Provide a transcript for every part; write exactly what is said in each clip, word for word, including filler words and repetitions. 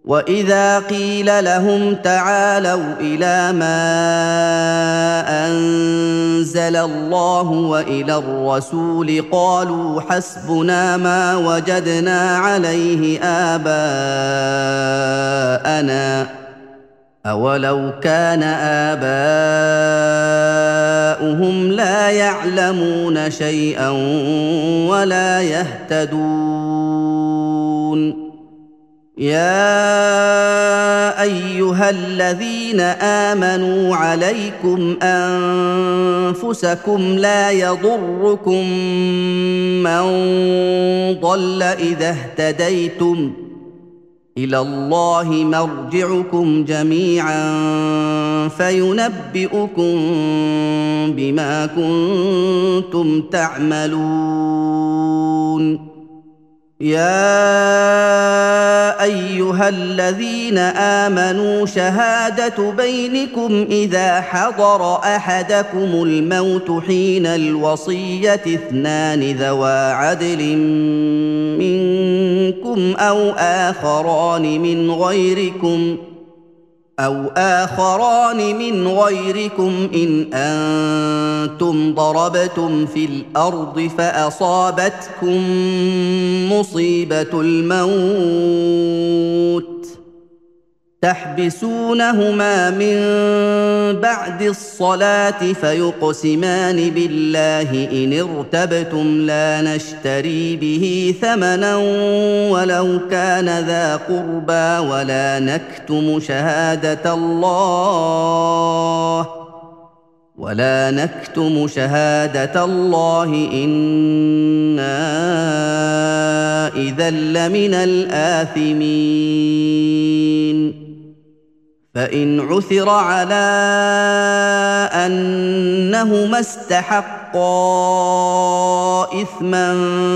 واذا قيل لهم تعالوا الى ما انزل الله والى الرسول قالوا حسبنا ما وجدنا عليه اباءنا اولو كان اباؤهم لا يعلمون شيئا ولا يهتدون يا ايها الذين امنوا عليكم انفسكم لا يضركم من ضل اذا اهتديتم الى الله مرجعكم جميعا فينبئكم بما كنتم تعملون يا ايها الذين امنوا شهاده بينكم اذا حضر احدكم الموت حين الوصيه اثنان ذوا عدل منكم او اخران من غيركم أو آخران من غيركم إن أنتم ضربتم في الأرض فأصابتكم مصيبة الموت تحبسونهما من بعد الصلاة فيقسمان بالله إن ارتبتم لا نشتري به ثمنا ولو كان ذا قربى ولا نكتم شهادة الله ولا نكتم شهادة الله إنا إذا لمن الآثمين فإن عثر على أنهما استحقا إثما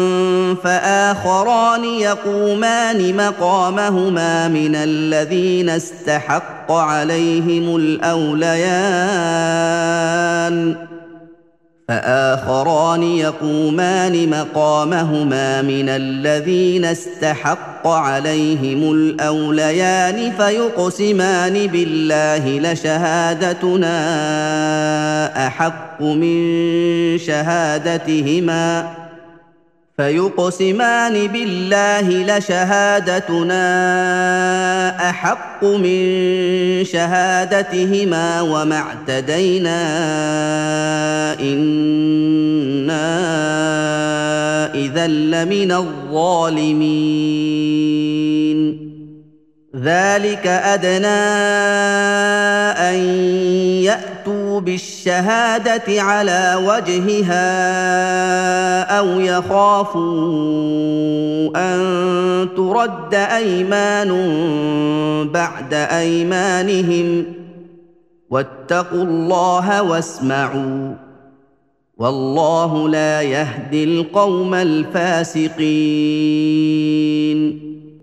فآخران يقومان مقامهما من الذين استحق عليهم الأوليان فآخران يقومان مقامهما من الذين استحق عليهم الأوليان فيقسمان بالله لشهادتنا أحق من شهادتهما فيقسمان بالله لشهادتنا أحق من شهادتهما وما اعتدينا إنا إذا لمن الظالمين ذلك أدنى أن يأتوا بالشهادة على وجهها أو يخافوا أن ترد أيمان بعد أيمانهم واتقوا الله واسمعوا والله لا يهدي القوم الفاسقين